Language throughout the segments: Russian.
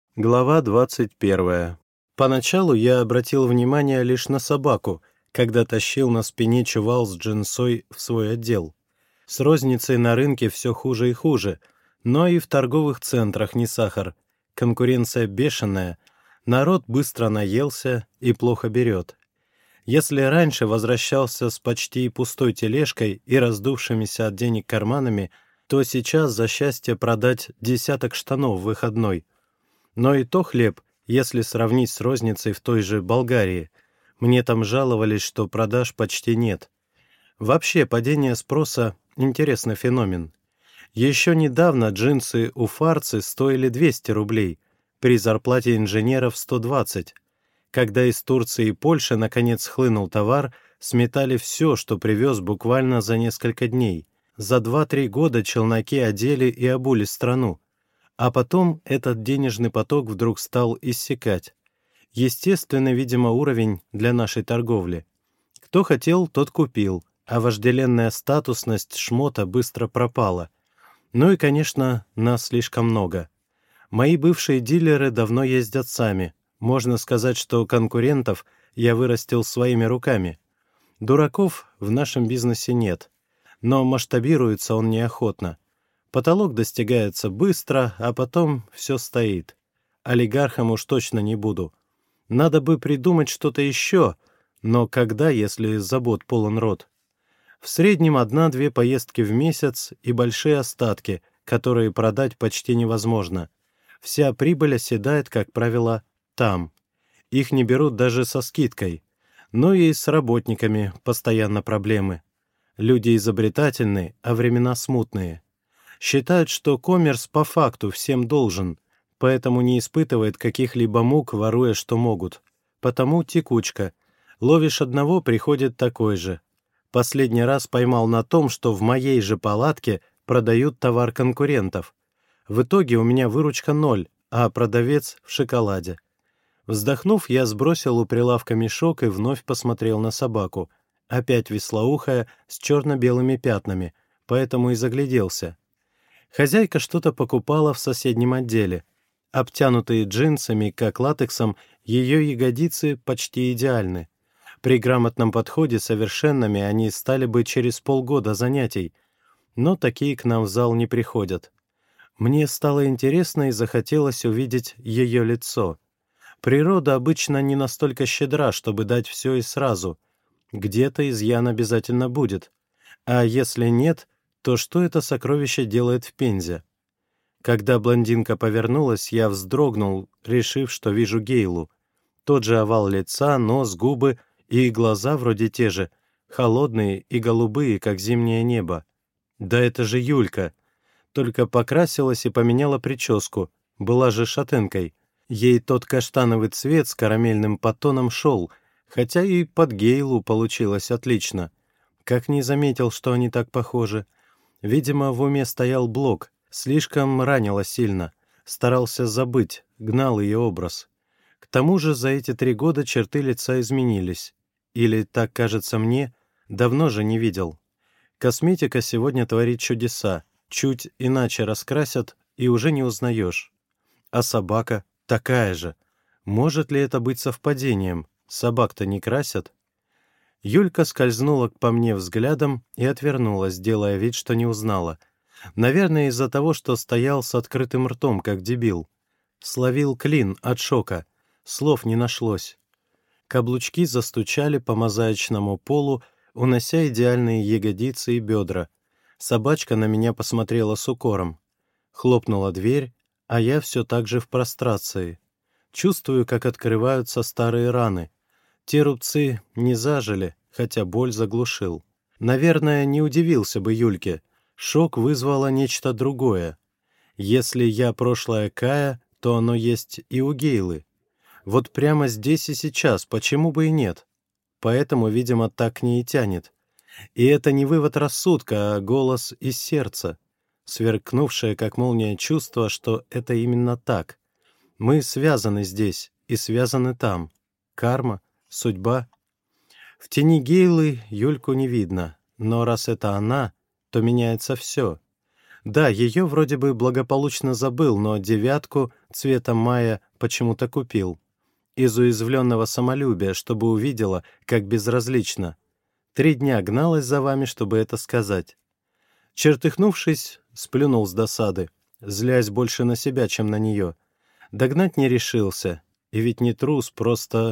Глава 21. Поначалу я обратил внимание лишь на собаку, когда тащил на спине чувал с джинсой в свой отдел. С розницей на рынке все хуже и хуже, но и в торговых центрах не сахар. Конкуренция бешеная, народ быстро наелся и плохо берет. Если раньше возвращался с почти пустой тележкой и раздувшимися от денег карманами, то сейчас за счастье продать десяток штанов в выходной. Но и то хлеб, если сравнить с розницей в той же Болгарии. Мне там жаловались, что продаж почти нет. Вообще, падение спроса — интересный феномен. Еще недавно джинсы у Фарцы стоили 200 рублей, при зарплате инженеров 120. Когда из Турции и Польши наконец хлынул товар, сметали все, что привез буквально за несколько дней. За 2-3 года челноки одели и обули страну. А потом этот денежный поток вдруг стал иссякать. Естественный, видимо, уровень для нашей торговли. Кто хотел, тот купил, а вожделенная статусность шмота быстро пропала. Ну и, конечно, нас слишком много. Мои бывшие дилеры давно ездят сами. Можно сказать, что конкурентов я вырастил своими руками. Дураков в нашем бизнесе нет. Но масштабируется он неохотно. Потолок достигается быстро, а потом все стоит. Олигархом уж точно не буду. Надо бы придумать что-то еще, но когда, если забот полон рот? В среднем 1-2 поездки в месяц и большие остатки, которые продать почти невозможно. Вся прибыль оседает, как правило, там. Их не берут даже со скидкой. Но и с работниками постоянно проблемы. Люди изобретательны, а времена смутные. Считают, что коммерс по факту всем должен, поэтому не испытывает каких-либо мук, воруя, что могут. Потому текучка. Ловишь одного, приходит такой же. Последний раз поймал на том, что в моей же палатке продают товар конкурентов. В итоге у меня выручка 0, а продавец в шоколаде. Вздохнув, я сбросил у прилавка мешок и вновь посмотрел на собаку. Опять вислоухая, с черно-белыми пятнами, поэтому и загляделся. Хозяйка что-то покупала в соседнем отделе. Обтянутые джинсами, как латексом, ее ягодицы почти идеальны. При грамотном подходе совершенными они стали бы через полгода занятий, но такие к нам в зал не приходят. Мне стало интересно и захотелось увидеть ее лицо. Природа обычно не настолько щедра, чтобы дать все и сразу. Где-то изъян обязательно будет. А если нет, то что это сокровище делает в Пензе? Когда блондинка повернулась, я вздрогнул, решив, что вижу Гейлу. Тот же овал лица, нос, губы и глаза вроде те же, холодные и голубые, как зимнее небо. Да это же Юлька! Только покрасилась и поменяла прическу, была же шатенкой. Ей тот каштановый цвет с карамельным подтоном шел, хотя и под Гейлу получилось отлично. Как не заметил, что они так похожи. Видимо, в уме стоял блок, слишком ранило сильно, старался забыть, гнал ее образ. К тому же за эти 3 года черты лица изменились. Или, так кажется мне, давно же не видел. Косметика сегодня творит чудеса, чуть иначе раскрасят, и уже не узнаешь. А собака такая же. Может ли это быть совпадением? Собак-то не красят. Юлька скользнула по мне взглядом и отвернулась, делая вид, что не узнала. Наверное, из-за того, что стоял с открытым ртом, как дебил. Словил клин от шока. Слов не нашлось. Каблучки застучали по мозаичному полу, унося идеальные ягодицы и бедра. Собачка на меня посмотрела с укором. Хлопнула дверь, а я все так же в прострации. Чувствую, как открываются старые раны. Те рубцы не зажили, хотя боль заглушил. Наверное, не удивился бы Юльке. Шок вызвало нечто другое. Если я прошлое Кая, то оно есть и у Гейлы. Вот прямо здесь и сейчас, почему бы и нет? Поэтому, видимо, так к ней и тянет. И это не вывод рассудка, а голос из сердца. Сверкнувшее, как молния, чувство, что это именно так. Мы связаны здесь и связаны там. Карма, судьба. В тени Гейлы Юльку не видно, но раз это она, то меняется все. Да, ее вроде бы благополучно забыл, но девятку цвета мая почему-то купил. Из уязвленного самолюбия, чтобы увидела, как безразлично. 3 дня гналась за вами, чтобы это сказать. Чертыхнувшись, сплюнул с досады, злясь больше на себя, чем на нее. Догнать не решился. И ведь не трус, просто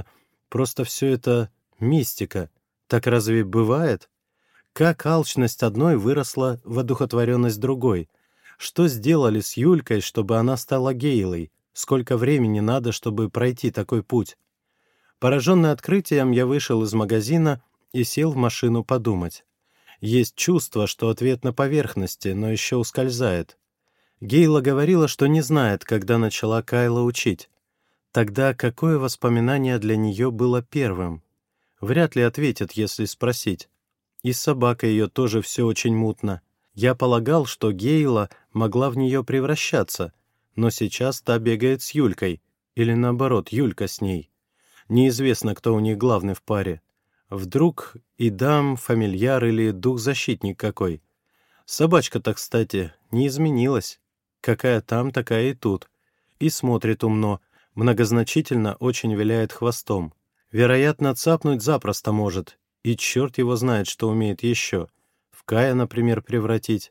все это мистика. Так разве бывает? Как алчность одной выросла в одухотворенность другой? Что сделали с Юлькой, чтобы она стала Гейлой? Сколько времени надо, чтобы пройти такой путь? Пораженный открытием, я вышел из магазина и сел в машину подумать. Есть чувство, что ответ на поверхности, но еще ускользает. Гейла говорила, что не знает, когда начала Кайла учить. Тогда какое воспоминание для нее было первым? Вряд ли ответит, если спросить. И с собакой ее тоже все очень мутно. Я полагал, что Гейла могла в нее превращаться, но сейчас та бегает с Юлькой, или наоборот, Юлька с ней. Неизвестно, кто у них главный в паре. Вдруг идам, фамильяр или дух-защитник какой. Собачка-то, кстати, не изменилась. Какая там, такая и тут. И смотрит умно, многозначительно очень виляет хвостом. Вероятно, цапнуть запросто может, и черт его знает, что умеет еще. В Кая, например, превратить.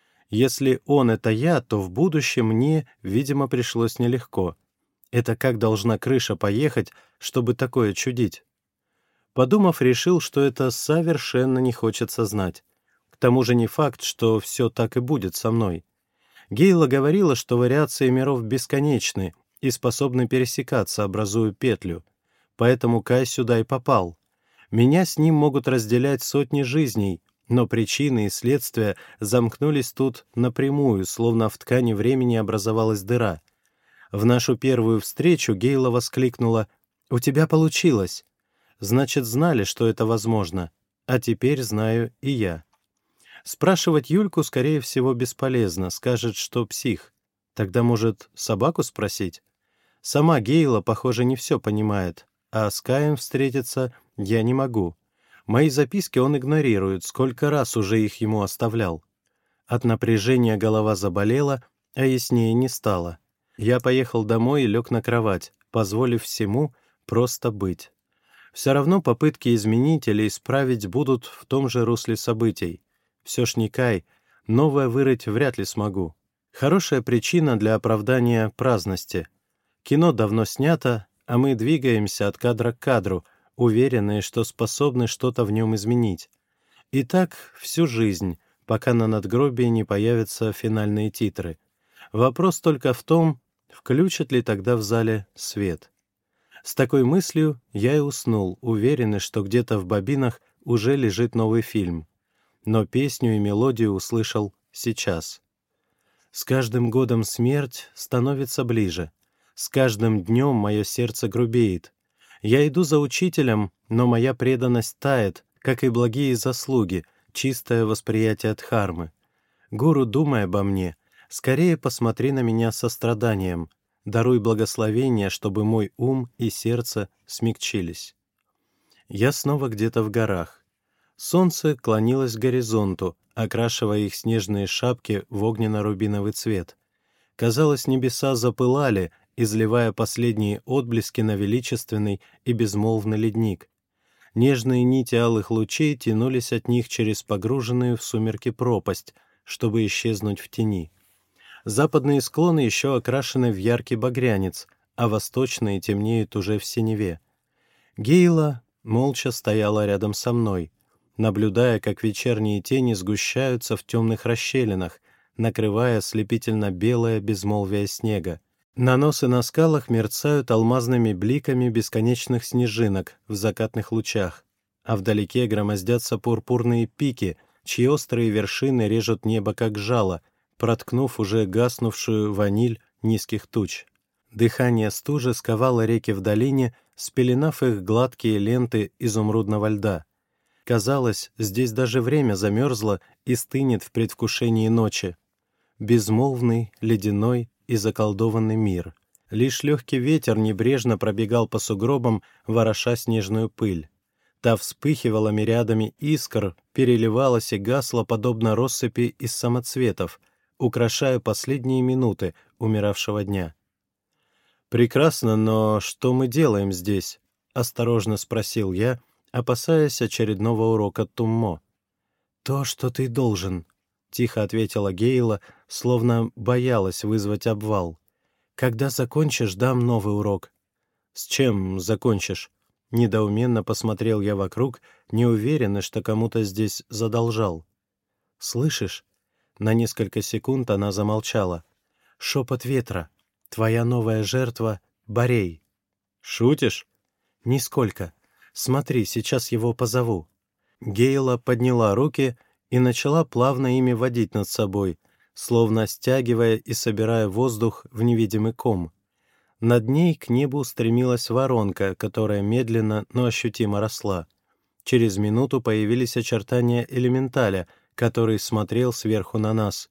Если он — это я, то в будущем мне, видимо, пришлось нелегко. Это как должна крыша поехать, чтобы такое чудить? Подумав, решил, что это совершенно не хочется знать. К тому же не факт, что все так и будет со мной. Гейла говорила, что вариации миров бесконечны и способны пересекаться, образуя петлю. Поэтому Кай сюда и попал. Меня с ним могут разделять сотни жизней, но причины и следствия замкнулись тут напрямую, словно в ткани времени образовалась дыра. В нашу первую встречу Гейла воскликнула: «У тебя получилось!» Значит, знали, что это возможно, а теперь знаю и я. Спрашивать Юльку, скорее всего, бесполезно, скажет, что псих. Тогда, может, собаку спросить? Сама Гейла, похоже, не все понимает, а с Каем встретиться я не могу. Мои записки он игнорирует, сколько раз уже их ему оставлял. От напряжения голова заболела, а яснее не стало. Я поехал домой и лег на кровать, позволив всему просто быть. Все равно попытки изменить или исправить будут в том же русле событий. Все ж не Кай, новое вырыть вряд ли смогу. Хорошая причина для оправдания праздности. Кино давно снято, а мы двигаемся от кадра к кадру, уверенные, что способны что-то в нем изменить. И так всю жизнь, пока на надгробии не появятся финальные титры. Вопрос только в том, включат ли тогда в зале свет. С такой мыслью я и уснул, уверенный, что где-то в бобинах уже лежит новый фильм. Но песню и мелодию услышал сейчас. С каждым годом смерть становится ближе. С каждым днем мое сердце грубеет. Я иду за учителем, но моя преданность тает, как и благие заслуги, чистое восприятие дхармы. Гуру, думай обо мне, скорее посмотри на меня со состраданием. Даруй благословение, чтобы мой ум и сердце смягчились. Я снова где-то в горах. Солнце клонилось к горизонту, окрашивая их снежные шапки в огненно-рубиновый цвет. Казалось, небеса запылали, изливая последние отблески на величественный и безмолвный ледник. Нежные нити алых лучей тянулись от них через погруженную в сумерки пропасть, чтобы исчезнуть в тени. Западные склоны еще окрашены в яркий багрянец, а восточные темнеют уже в синеве. Гейла молча стояла рядом со мной, наблюдая, как вечерние тени сгущаются в темных расщелинах, накрывая слепительно белое безмолвие снега. Наносы на скалах мерцают алмазными бликами бесконечных снежинок в закатных лучах, а вдалеке громоздятся пурпурные пики, чьи острые вершины режут небо как жало, проткнув уже гаснувшую ваниль низких туч. Дыхание стужи сковало реки в долине, спеленав их гладкие ленты изумрудного льда. Казалось, здесь даже время замерзло и стынет в предвкушении ночи. Безмолвный, ледяной и заколдованный мир. Лишь легкий ветер небрежно пробегал по сугробам, вороша снежную пыль. Та вспыхивала мириадами искр, переливалась и гасла, подобно россыпи из самоцветов, украшая последние минуты умиравшего дня. «Прекрасно, но что мы делаем здесь?» — осторожно спросил я, опасаясь очередного урока Туммо. «То, что ты должен», — тихо ответила Гейла, словно боялась вызвать обвал. «Когда закончишь, дам новый урок». «С чем закончишь?» Недоуменно посмотрел я вокруг, неуверенный, что кому-то здесь задолжал. «Слышишь?» На несколько секунд она замолчала. «Шепот ветра. Твоя новая жертва — Борей». «Шутишь?» «Нисколько. Смотри, сейчас его позову». Гейла подняла руки и начала плавно ими водить над собой, словно стягивая и собирая воздух в невидимый ком. Над ней к небу устремилась воронка, которая медленно, но ощутимо росла. Через минуту появились очертания элементаля, который смотрел сверху на нас.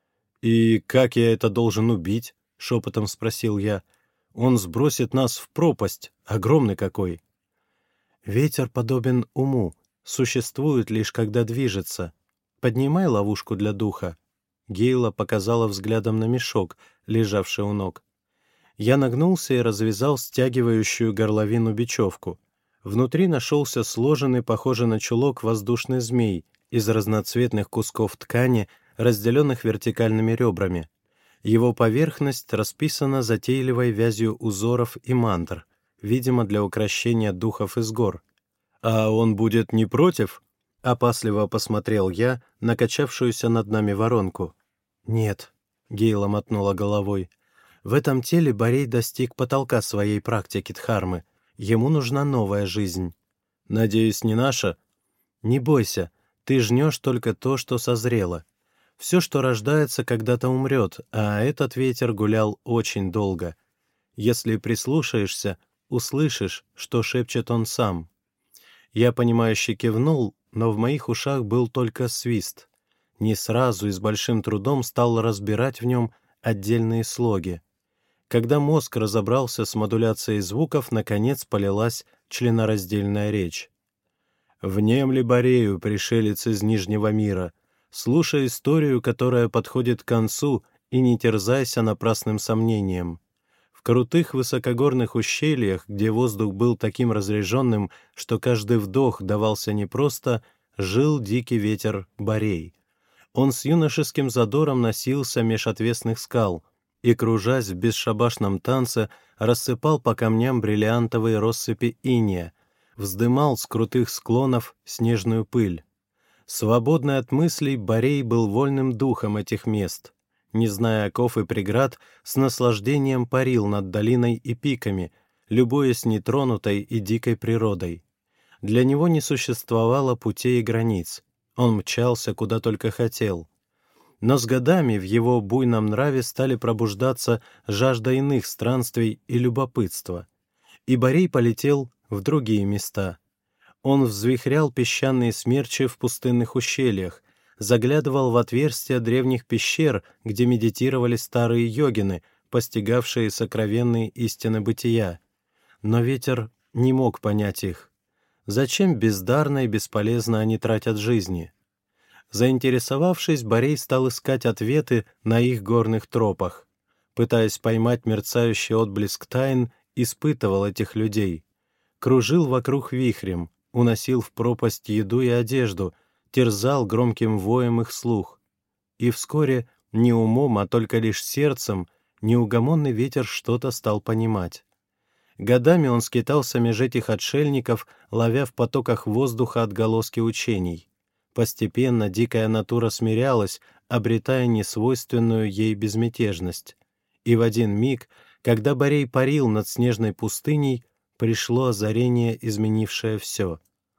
«И как я это должен убить?» — шепотом спросил я. «Он сбросит нас в пропасть, огромный какой». «Ветер подобен уму, существует лишь когда движется. Поднимай ловушку для духа». Гейла показала взглядом на мешок, лежавший у ног. Я нагнулся и развязал стягивающую горловину бечевку. Внутри нашелся сложенный, похожий на чулок, воздушный змей из разноцветных кусков ткани, разделенных вертикальными ребрами. Его поверхность расписана затейливой вязью узоров и мантр, видимо, для укрощения духов из гор. «А он будет не против?» — опасливо посмотрел я на качавшуюся над нами воронку. «Нет», — Гейла мотнула головой. «В этом теле Борей достиг потолка своей практики дхармы. Ему нужна новая жизнь». «Надеюсь, не наша?» «Не бойся, ты жнешь только то, что созрело. Все, что рождается, когда-то умрет, а этот ветер гулял очень долго. Если прислушаешься, услышишь, что шепчет он сам». Я, понимающе кивнул, но в моих ушах был только свист. Не сразу и с большим трудом стал разбирать в нем отдельные слоги. Когда мозг разобрался с модуляцией звуков, наконец полилась членораздельная речь. «Внемли Борею, пришелец из Нижнего мира, слушай историю, которая подходит к концу, и не терзайся напрасным сомнением. В крутых высокогорных ущельях, где воздух был таким разреженным, что каждый вдох давался непросто, жил дикий ветер Борей. Он с юношеским задором носился меж отвесных скал и, кружась в бесшабашном танце, рассыпал по камням бриллиантовые россыпи инея, вздымал с крутых склонов снежную пыль. Свободный от мыслей, Борей был вольным духом этих мест. Не зная оков и преград, с наслаждением парил над долиной и пиками, любуясь нетронутой и дикой природой. Для него не существовало путей и границ. Он мчался, куда только хотел. Но с годами в его буйном нраве стали пробуждаться жажда иных странствий и любопытство. И Борей полетел в другие места. Он взвихрял песчаные смерчи в пустынных ущельях, заглядывал в отверстия древних пещер, где медитировали старые йогины, постигавшие сокровенные истины бытия. Но ветер не мог понять их. Зачем бездарно и бесполезно они тратят жизни? Заинтересовавшись, Борей стал искать ответы на их горных тропах. Пытаясь поймать мерцающий отблеск тайн, испытывал этих людей. Кружил вокруг вихрем, уносил в пропасть еду и одежду, терзал громким воем их слух. И вскоре не умом, а только лишь сердцем неугомонный ветер что-то стал понимать. Годами он скитался меж этих отшельников, ловя в потоках воздуха отголоски учений. Постепенно дикая натура смирялась, обретая несвойственную ей безмятежность. И в один миг, когда Борей парил над снежной пустыней, пришло озарение, изменившее все.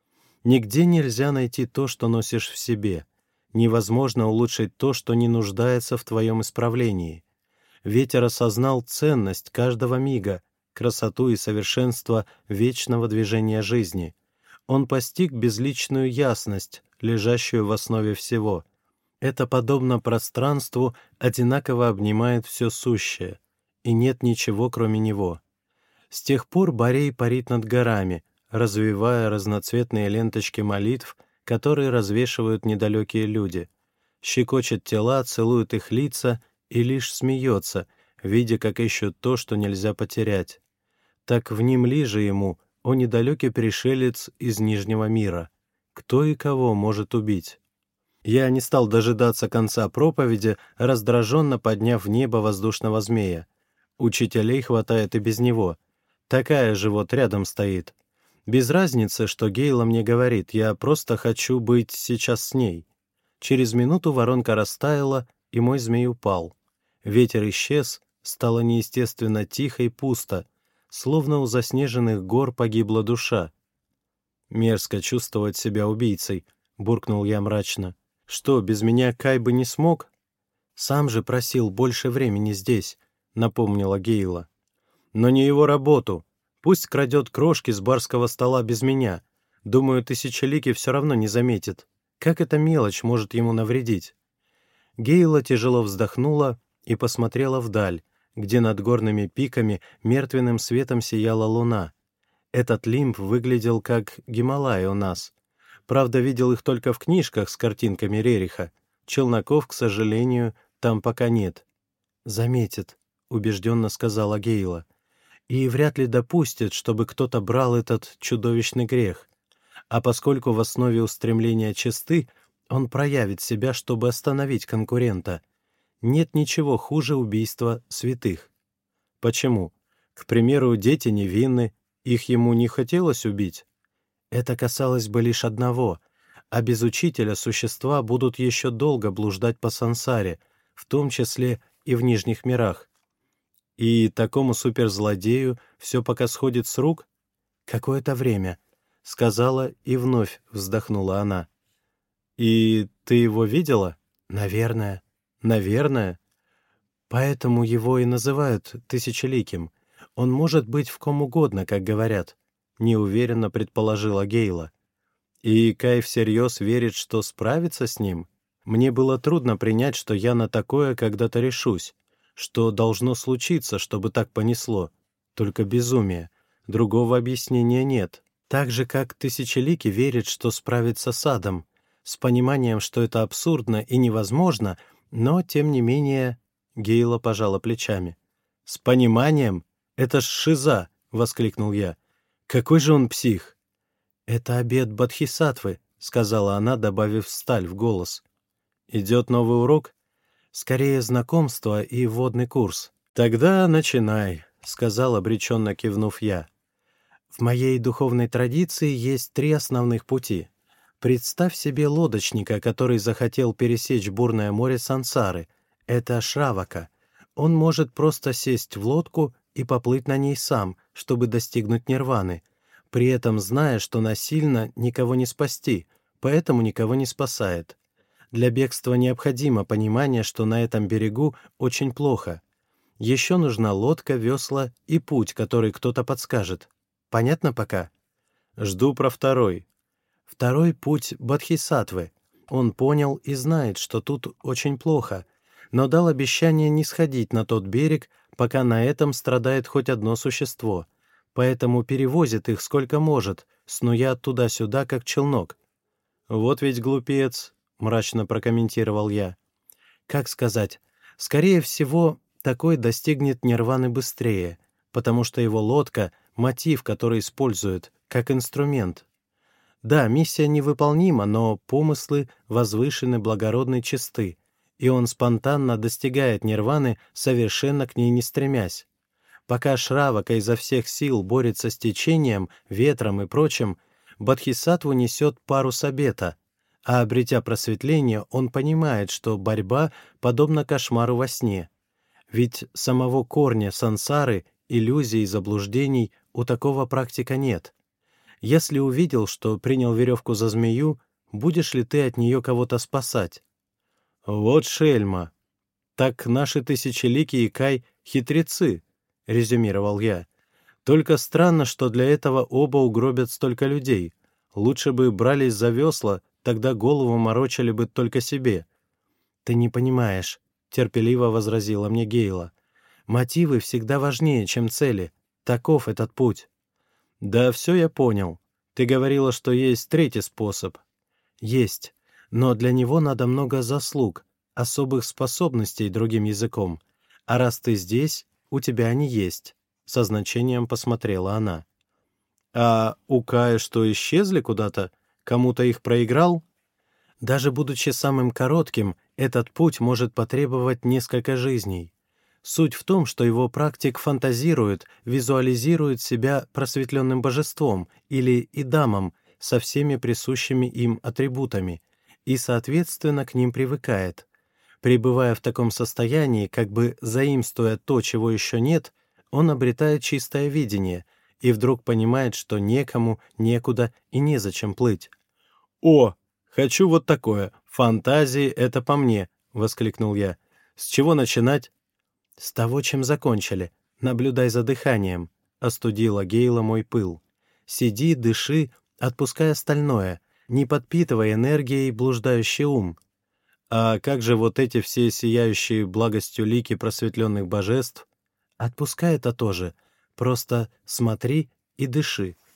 Нигде нельзя найти то, что носишь в себе. Невозможно улучшить то, что не нуждается в твоем исправлении. Ветер осознал ценность каждого мига, красоту и совершенство вечного движения жизни. Он постиг безличную ясность, лежащую в основе всего. Это, подобно пространству, одинаково обнимает все сущее, и нет ничего, кроме него. С тех пор Борей парит над горами, развивая разноцветные ленточки молитв, которые развешивают недалекие люди. щекочет тела, целует их лица и лишь смеется, видя, как ищут то, что нельзя потерять. Так внемли же ему, о недалекий пришелец из Нижнего мира. Кто и кого может убить? Я не стал дожидаться конца проповеди, раздраженно подняв в небо воздушного змея. Учителей хватает и без него. Такая же вот рядом стоит. Без разницы, что Гейла мне говорит, я просто хочу быть сейчас с ней. Через минуту воронка растаяла, и мой змей упал. Ветер исчез, стало неестественно тихо и пусто, словно у заснеженных гор погибла душа. «Мерзко чувствовать себя убийцей», — буркнул я мрачно. «Что, без меня Кай бы не смог?» «Сам же просил больше времени здесь», — напомнила Гейла. «Но не его работу. Пусть крадет крошки с барского стола без меня. Думаю, Тысячеликий все равно не заметит. Как эта мелочь может ему навредить?» Гейла тяжело вздохнула и посмотрела вдаль, где над горными пиками мертвенным светом сияла луна. Этот лимб выглядел как Гималай у нас. Правда, видел их только в книжках с картинками Рериха. Челноков, к сожалению, там пока нет. «Заметит», — убежденно сказала Гейла. «И вряд ли допустит, чтобы кто-то брал этот чудовищный грех. А поскольку в основе устремления чисты, он проявит себя, чтобы остановить конкурента. Нет ничего хуже убийства святых». «Почему? К примеру, дети невинны, их ему не хотелось убить?» «Это касалось бы лишь одного, а без учителя существа будут еще долго блуждать по сансаре, в том числе и в нижних мирах. И такому суперзлодею все пока сходит с рук?» «Какое-то время», — сказала и вновь вздохнула она. «И ты его видела?» «Наверное». «Наверное?» «Поэтому его и называют Тысячеликим. Он может быть в ком угодно, как говорят», — неуверенно предположила Гейла. «И Кай всерьез верит, что справится с ним? Мне было трудно принять, что я на такое когда-то решусь, что должно случиться, чтобы так понесло. Только безумие. Другого объяснения нет. Так же, как Тысячеликий верит, что справится с адом, с пониманием, что это абсурдно и невозможно, но, тем не менее...» Гейла пожала плечами. «С пониманием? Это ж шиза!» — воскликнул я. «Какой же он псих!» «Это обет Бодхисаттвы», — сказала она, добавив сталь в голос. «Идет новый урок?» «Скорее знакомство и вводный курс». «Тогда начинай», — сказал, обреченно кивнув я. «В моей духовной традиции есть 3 основных пути. Представь себе лодочника, который захотел пересечь бурное море сансары. Это Шравака. Он может просто сесть в лодку и поплыть на ней сам, чтобы достигнуть нирваны, при этом зная, что насильно никого не спасти, поэтому никого не спасает. Для бегства необходимо понимание, что на этом берегу очень плохо. Еще нужна лодка, весла и путь, который кто-то подскажет. Понятно пока? Жду про второй. Второй путь Бодхисаттвы. Он понял и знает, что тут очень плохо, но дал обещание не сходить на тот берег, пока на этом страдает хоть одно существо, поэтому перевозит их сколько может, снуя туда-сюда, как челнок. «Вот ведь глупец», — мрачно прокомментировал я. «Как сказать? Скорее всего, такой достигнет нирваны быстрее, потому что его лодка — мотив, который использует, как инструмент. Да, миссия невыполнима, но помыслы возвышены, благородны, чисты, и он спонтанно достигает нирваны, совершенно к ней не стремясь. Пока Шравака изо всех сил борется с течением, ветром и прочим, Бодхисаттву несет парус обета, а, обретя просветление, он понимает, что борьба подобна кошмару во сне. Ведь самого корня сансары, иллюзий и заблуждений у такого практика нет. Если увидел, что принял веревку за змею, будешь ли ты от нее кого-то спасать?» «Вот шельма! Так наши Тысячеликий и Кай — хитрецы», — резюмировал я. «Только странно, что для этого оба угробят столько людей. Лучше бы брались за весла, тогда голову морочили бы только себе». «Ты не понимаешь», — терпеливо возразила мне Гейла. «Мотивы всегда важнее, чем цели. Таков этот путь». «Да все я понял. Ты говорила, что есть третий способ». «Есть. Но для него надо много заслуг, особых способностей другим языком. А раз ты здесь, у тебя они есть. Со значением посмотрела она. А у Кая что, исчезли куда-то? Кому-то их проиграл? Даже будучи самым коротким, этот путь может потребовать несколько жизней. Суть в том, что его практик фантазирует, визуализирует себя просветленным божеством или идамом со всеми присущими им атрибутами и, соответственно, к ним привыкает. Пребывая в таком состоянии, как бы заимствуя то, чего еще нет, он обретает чистое видение и вдруг понимает, что некому, некуда и незачем плыть. «О, хочу вот такое! Фантазии — это по мне!» — воскликнул я. «С чего начинать?» «С того, чем закончили. Наблюдай за дыханием», — остудила Гейла мой пыл. «Сиди, дыши, отпускай остальное, не подпитывай энергией блуждающий ум». «А как же вот эти все сияющие благостью лики просветленных божеств?» «Отпускай это тоже. Просто смотри и дыши.